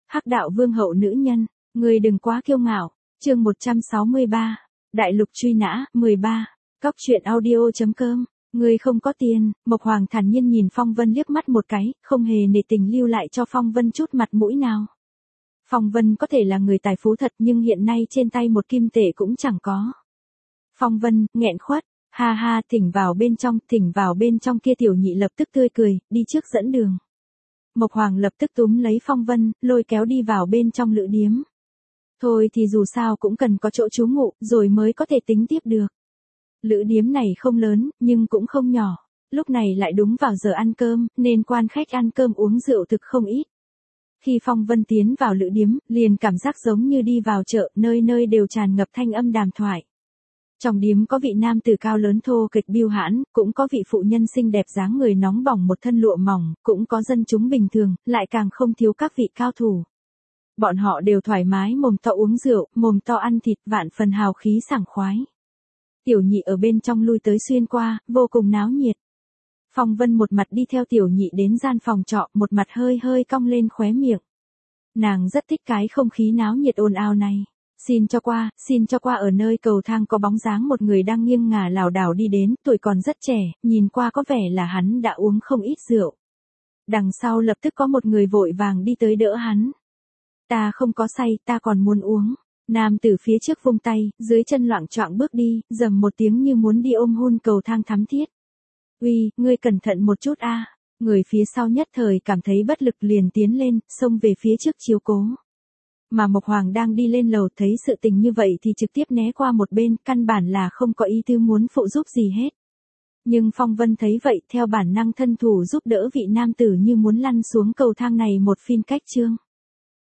Hắc đạo vương hậu nữ nhân, người đừng quá kiêu ngạo. Chương 163. Đại lục truy nã, 13. Cóc truyện audio.com. Người không có tiền. Mộc Hoàng thản nhiên nhìn Phong Vân liếc mắt một cái, không hề nể tình lưu lại cho Phong Vân chút mặt mũi nào. Phong Vân có thể là người tài phú thật nhưng hiện nay trên tay một kim tệ cũng chẳng có. Phong Vân, nghẹn khuất, ha ha, thỉnh vào bên trong kia Tiểu Nhị lập tức tươi cười, đi trước dẫn đường. Mộc Hoàng lập tức túm lấy Phong Vân, lôi kéo đi vào bên trong lữ điếm. Thôi thì dù sao cũng cần có chỗ trú ngụ, rồi mới có thể tính tiếp được. Lữ điếm này không lớn, nhưng cũng không nhỏ. Lúc này lại đúng vào giờ ăn cơm, nên quan khách ăn cơm uống rượu thực không ít. Khi Phong Vân tiến vào lữ điếm, liền cảm giác giống như đi vào chợ, nơi nơi đều tràn ngập thanh âm đàm thoại. Trong điếm có vị nam tử cao lớn thô kịch biêu hãn, cũng có vị phụ nhân xinh đẹp dáng người nóng bỏng một thân lụa mỏng, cũng có dân chúng bình thường, lại càng không thiếu các vị cao thủ. Bọn họ đều thoải mái mồm to uống rượu, mồm to ăn thịt, vạn phần hào khí sảng khoái. Tiểu Nhị ở bên trong lui tới xuyên qua, vô cùng náo nhiệt. Phong Vân một mặt đi theo Tiểu Nhị đến gian phòng trọ, một mặt hơi hơi cong lên khóe miệng. Nàng rất thích cái không khí náo nhiệt ồn ào này. Xin cho qua, ở nơi cầu thang có bóng dáng một người đang nghiêng ngả lảo đảo đi đến, tuổi còn rất trẻ, nhìn qua có vẻ là hắn đã uống không ít rượu. Đằng sau lập tức có một người vội vàng đi tới đỡ hắn. Ta không có say, ta còn muốn uống. Nam tử phía trước vung tay, dưới chân loạng choạng bước đi, rầm một tiếng như muốn đi ôm hôn cầu thang thắm thiết. Uy, ngươi cẩn thận một chút a. Người phía sau nhất thời cảm thấy bất lực liền tiến lên, xông về phía trước chiếu cố. Mà Mộc Hoàng đang đi lên lầu thấy sự tình như vậy thì trực tiếp né qua một bên, căn bản là không có ý tư muốn phụ giúp gì hết. Nhưng Phong Vân thấy vậy theo bản năng thân thủ giúp đỡ vị nam tử như muốn lăn xuống cầu thang này một phiên cách chương.